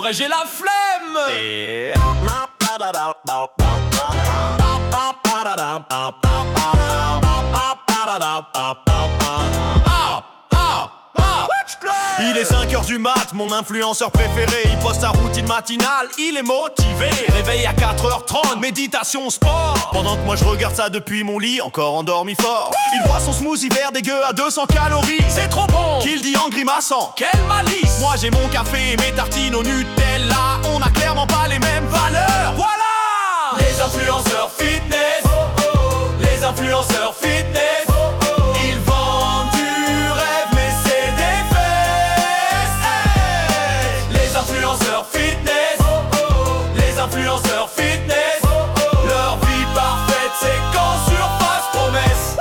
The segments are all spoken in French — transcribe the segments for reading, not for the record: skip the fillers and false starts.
vrai j'ai la flemme. Il est 5h du mat, mon influenceur préféré. Il poste sa routine matinale, il est motivé. Réveil à 4h30, méditation, sport. Pendant que moi je regarde ça depuis mon lit, encore endormi fort. Il boit son smoothie vert dégueu à 200 calories. C'est trop bon, qu'il dit en grimaçant. quelle malice. Moi j'ai mon café et mes tartines au Nutella. On a clairement pas les mêmes valeurs. Voilà les influenceurs fitness. Les influenceurs fitness. Ils vendent du rêve mais c'est des fesses. Les influenceurs fitness. Les influenceurs fitness. Leur vie parfaite c'est quand surface promesse.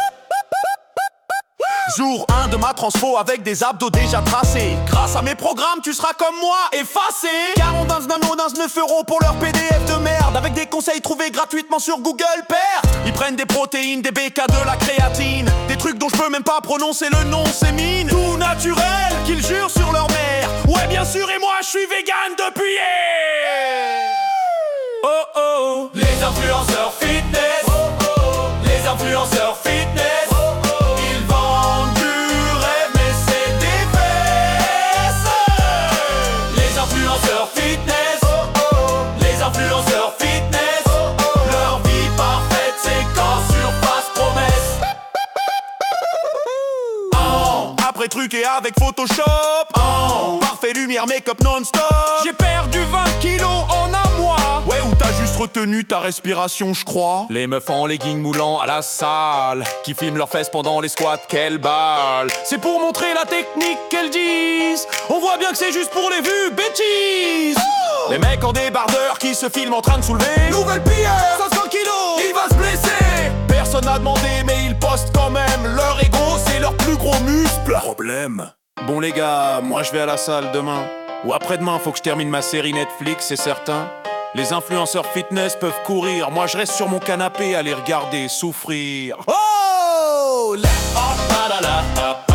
Jour 1 de ma transfo avec des abdos déjà tracés. Grâce à mes programmes, tu seras comme moi, effacé. 40 nano, 9 € pour leur PDF de merde. Avec des conseils trouvés gratuitement sur Google Père. Ils prennent des protéines, des BK, de la créatine. Des trucs dont je peux même pas prononcer le nom, c'est mine. Tout naturel, qu'ils jurent sur leur mère. Ouais bien sûr et moi je suis vegan depuis hier. Oh oh. Les influenceurs fitness. Les influenceurs fitness. Ils vendent du rêve mais c'est des fesses. Les influenceurs fitness. Les influenceurs fitness. Leur vie parfaite c'est quand surface promesse. Après truqué avec Photoshop. Parfait lumière, make-up non-stop. J'ai perdu 20 kilos en un mois. Ouais, ou t'as juste retenu ta respiration, je crois. Les meufs en legging moulant à la salle, qui filment leurs fesses pendant les squats, quelle balle. C'est pour montrer la technique qu'elles disent. On voit bien que c'est juste pour les vues, bêtises. Les mecs en débardeur qui se filment en train de soulever. Nouvelle pierre, 500 kilos, il va se blesser. Personne n'a demandé mais ils postent quand même. Leur ego c'est leur plus gros muscle. Problème. Bon les gars, moi je vais à la salle demain. Ou après-demain, faut que je termine ma série Netflix, c'est certain. Les influenceurs fitness peuvent courir. Moi je reste sur mon canapé à les regarder souffrir. Oh, la, oh, la, la, la,